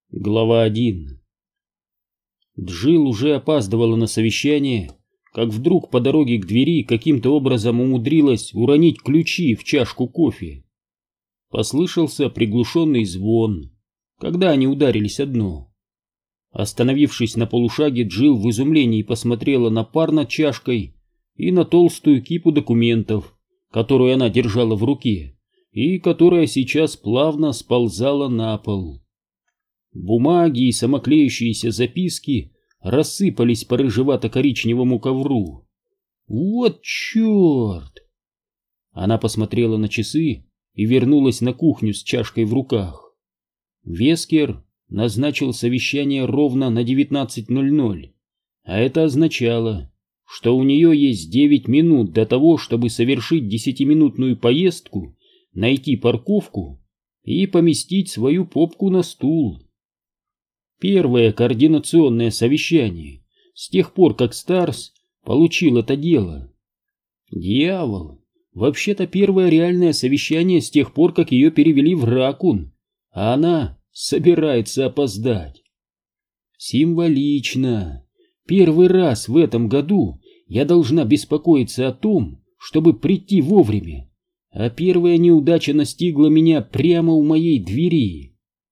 Глава 1. Джилл уже опаздывала на совещание, как вдруг по дороге к двери каким-то образом умудрилась уронить ключи в чашку кофе. Послышался приглушенный звон, когда они ударились о дно. Остановившись на полушаге, Джилл в изумлении посмотрела на пар над чашкой и на толстую кипу документов, которую она держала в руке и которая сейчас плавно сползала на пол. Бумаги и самоклеющиеся записки рассыпались по рыжевато-коричневому ковру. Вот черт! Она посмотрела на часы и вернулась на кухню с чашкой в руках. Вескер назначил совещание ровно на 19:00, а это означало, что у нее есть 9 минут до того, чтобы совершить 10-минутную поездку, найти парковку и поместить свою попку на стул. Первое координационное совещание с тех пор, как Старс получил это дело. Дьявол! Вообще-то первое реальное совещание с тех пор, как ее перевели в Ракун, а она собирается опоздать. Символично. Первый раз в этом году я должна беспокоиться о том, чтобы прийти вовремя, а первая неудача настигла меня прямо у моей двери.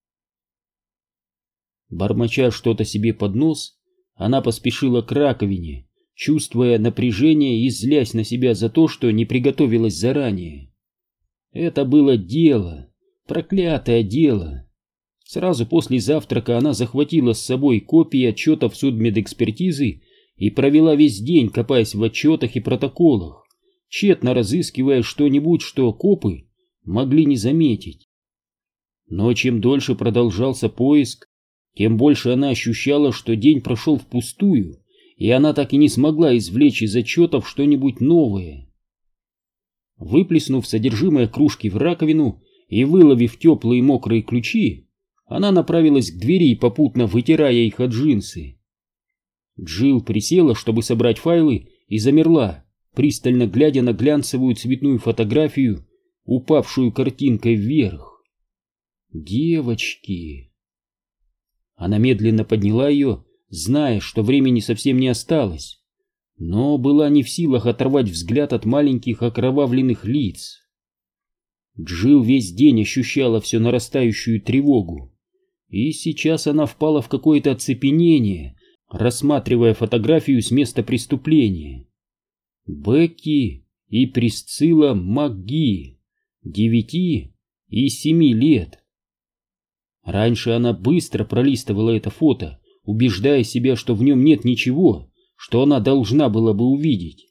Бормоча что-то себе под нос, она поспешила к раковине, чувствуя напряжение и злясь на себя за то, что не приготовилась заранее. Это было дело, проклятое дело. Сразу после завтрака она захватила с собой копии отчетов судмедэкспертизы и провела весь день, копаясь в отчетах и протоколах, тщетно разыскивая что-нибудь, что копы могли не заметить. Но чем дольше продолжался поиск, тем больше она ощущала, что день прошел впустую, и она так и не смогла извлечь из отчетов что-нибудь новое. Выплеснув содержимое кружки в раковину и выловив теплые мокрые ключи, она направилась к двери, попутно вытирая их от джинсы. Джилл присела, чтобы собрать файлы, и замерла, пристально глядя на глянцевую цветную фотографию, упавшую картинкой вверх. Девочки! Она медленно подняла ее, зная, что времени совсем не осталось, но была не в силах оторвать взгляд от маленьких окровавленных лиц. Джилл весь день ощущала все нарастающую тревогу, и сейчас она впала в какое-то оцепенение, рассматривая фотографию с места преступления. Бекки и Присцилла МакГи, 9 и 7 лет. Раньше она быстро пролистывала это фото, убеждая себя, что в нем нет ничего, что она должна была бы увидеть.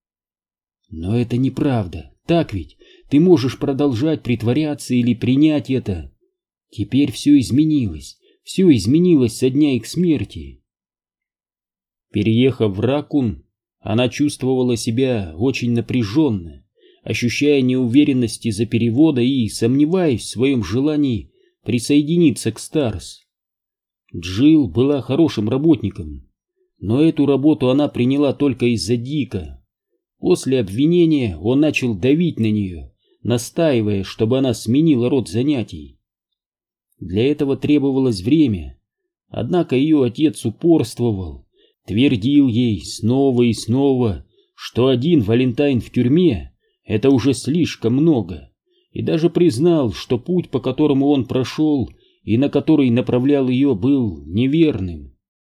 Но это неправда, так ведь? Ты можешь продолжать притворяться или принять это. Теперь все изменилось со дня их смерти. Переехав в Ракун, она чувствовала себя очень напряженно, ощущая неуверенность из-за перевода и сомневаясь в своем желании присоединиться к Старс. Джилл была хорошим работником, но эту работу она приняла только из-за Дика. После обвинения он начал давить на нее, настаивая, чтобы она сменила род занятий. Для этого требовалось время, однако ее отец упорствовал, твердил ей снова и снова, что один Валентайн в тюрьме — это уже слишком много, и даже признал, что путь, по которому он прошел и на который направлял ее, был неверным.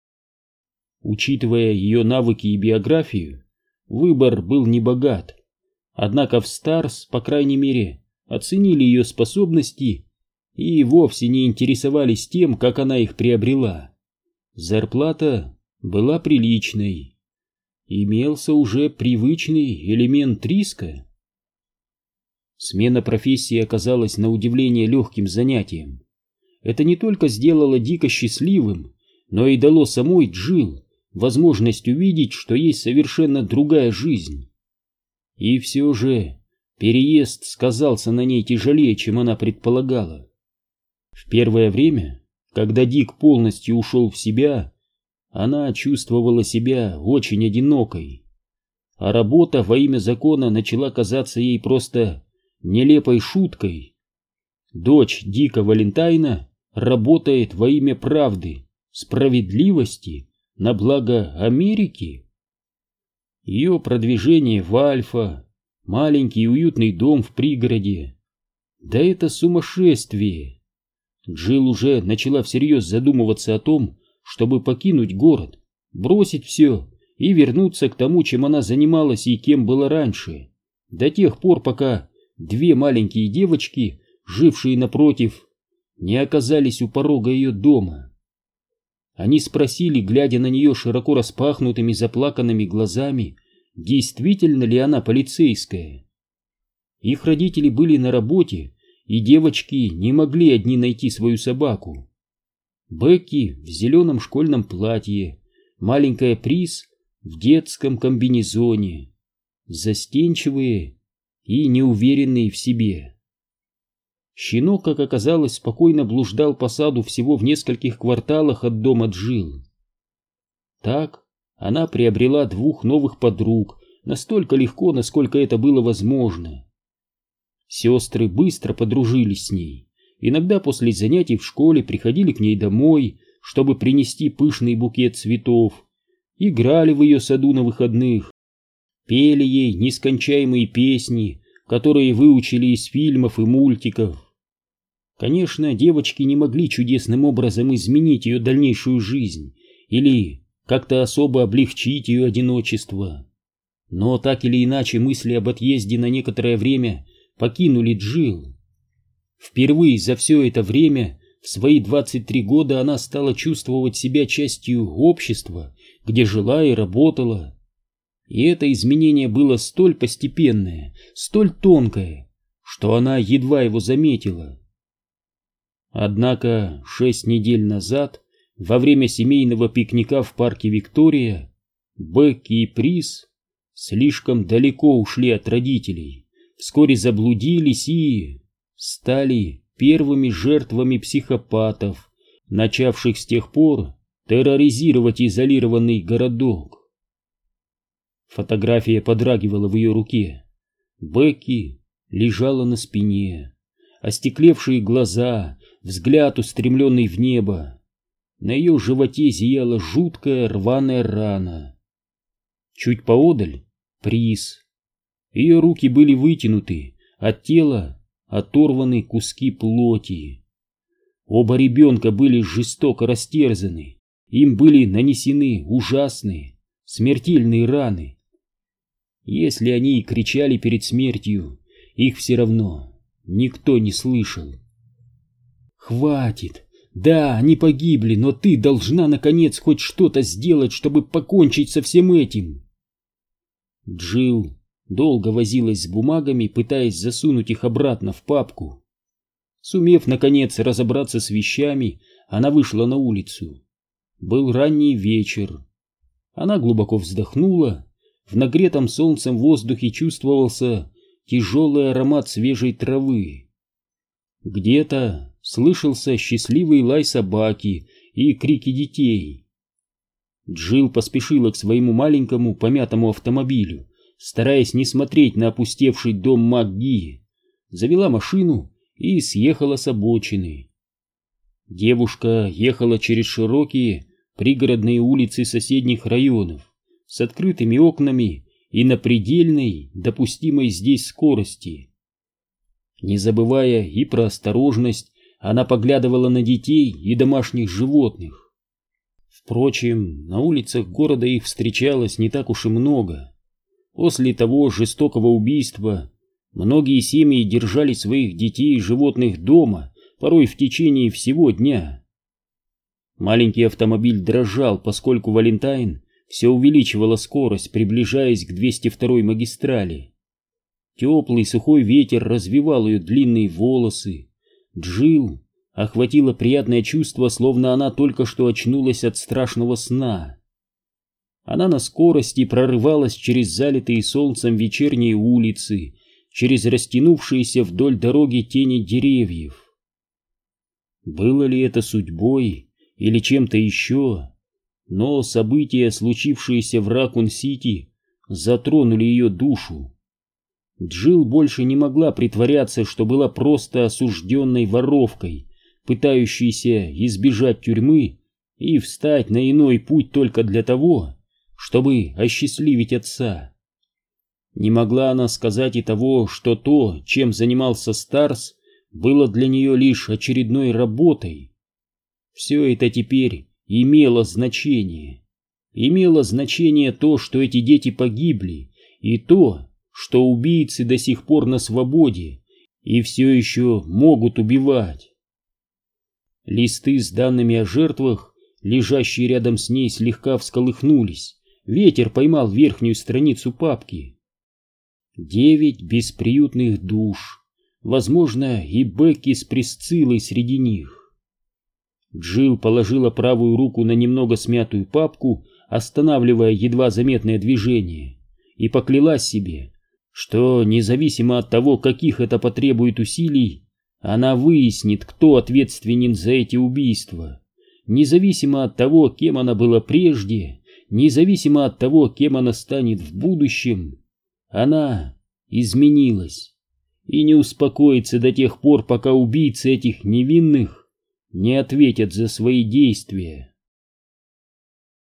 Учитывая ее навыки и биографию, выбор был небогат, однако в Старс, по крайней мере, оценили ее способности и вовсе не интересовались тем, как она их приобрела. Зарплата была приличной. Имелся уже привычный элемент риска. Смена профессии оказалась на удивление легким занятием. Это не только сделало Дика счастливым, но и дало самой Джилл возможность увидеть, что есть совершенно другая жизнь. И все же переезд сказался на ней тяжелее, чем она предполагала. В первое время, когда Дик полностью ушел в себя, она чувствовала себя очень одинокой, а работа во имя закона начала казаться ей просто нелепой шуткой. Дочь Дика Валентайна работает во имя правды, справедливости, на благо Америки. Ее продвижение в Альфа, маленький уютный дом в пригороде, да это сумасшествие. Джилл уже начала всерьез задумываться о том, чтобы покинуть город, бросить все и вернуться к тому, чем она занималась и кем была раньше, до тех пор, пока две маленькие девочки, жившие напротив, не оказались у порога ее дома. Они спросили, глядя на нее широко распахнутыми заплаканными глазами, действительно ли она полицейская. Их родители были на работе, и девочки не могли одни найти свою собаку. Бекки в зеленом школьном платье, маленькая Прис в детском комбинезоне, застенчивые и неуверенные в себе. Щенок, как оказалось, спокойно блуждал по саду всего в нескольких кварталах от дома Джилл. Так она приобрела двух новых подруг настолько легко, насколько это было возможно. Сестры быстро подружились с ней. Иногда после занятий в школе приходили к ней домой, чтобы принести пышный букет цветов, играли в ее саду на выходных, пели ей нескончаемые песни, которые выучили из фильмов и мультиков. Конечно, девочки не могли чудесным образом изменить ее дальнейшую жизнь или как-то особо облегчить ее одиночество. Но так или иначе мысли об отъезде на некоторое время покинули Джилл. Впервые за все это время, в свои 23 года, она стала чувствовать себя частью общества, где жила и работала. И это изменение было столь постепенное, столь тонкое, что она едва его заметила. Однако 6 недель назад, во время семейного пикника в парке Виктория, Бекки и Прис слишком далеко ушли от родителей, вскоре заблудились и стали первыми жертвами психопатов, начавших с тех пор терроризировать изолированный городок. Фотография подрагивала в ее руке. Бекки лежала на спине, остеклевшие глаза, взгляд устремленный в небо. На ее животе зияла жуткая рваная рана. Чуть поодаль — Прис. Ее руки были вытянуты, от тела оторваны куски плоти. Оба ребенка были жестоко растерзаны, им были нанесены ужасные, смертельные раны. Если они и кричали перед смертью, их все равно никто не слышал. «Хватит! Да, они погибли, но ты должна, наконец, хоть что-то сделать, чтобы покончить со всем этим!» Джилл долго возилась с бумагами, пытаясь засунуть их обратно в папку. Сумев, наконец, разобраться с вещами, она вышла на улицу. Был ранний вечер. Она глубоко вздохнула. В нагретом солнцем воздухе чувствовался тяжелый аромат свежей травы. Где-то слышался счастливый лай собаки и крики детей. Джилл поспешила к своему маленькому помятому автомобилю, стараясь не смотреть на опустевший дом МакГи, завела машину и съехала с обочины. Девушка ехала через широкие пригородные улицы соседних районов с открытыми окнами и на предельной, допустимой здесь скорости. Не забывая и про осторожность, она поглядывала на детей и домашних животных. Впрочем, на улицах города их встречалось не так уж и много. После того жестокого убийства многие семьи держали своих детей и животных дома, порой в течение всего дня. Маленький автомобиль дрожал, поскольку Валентайн все увеличивала скорость, приближаясь к 202-й магистрали. Теплый сухой ветер развивал ее длинные волосы. Джилл охватило приятное чувство, словно она только что очнулась от страшного сна. Она на скорости прорывалась через залитые солнцем вечерние улицы, через растянувшиеся вдоль дороги тени деревьев. Было ли это судьбой или чем-то еще? Но события, случившиеся в Ракун-Сити, затронули ее душу. Джилл больше не могла притворяться, что была просто осужденной воровкой, пытающиеся избежать тюрьмы и встать на иной путь только для того, чтобы осчастливить отца. Не могла она сказать и того, что то, чем занимался Старс, было для нее лишь очередной работой. Все это теперь имело значение. Имело значение то, что эти дети погибли, и то, что убийцы до сих пор на свободе и все еще могут убивать. Листы с данными о жертвах, лежащие рядом с ней, слегка всколыхнулись. Ветер поймал верхнюю страницу папки. 9 бесприютных душ. Возможно, и Бекки с Присциллой среди них. Джилл положила правую руку на немного смятую папку, останавливая едва заметное движение, и поклялась себе, что, независимо от того, каких это потребует усилий, она выяснит, кто ответственен за эти убийства, независимо от того, кем она была прежде, независимо от того, кем она станет в будущем. Она изменилась и не успокоится до тех пор, пока убийцы этих невинных не ответят за свои действия.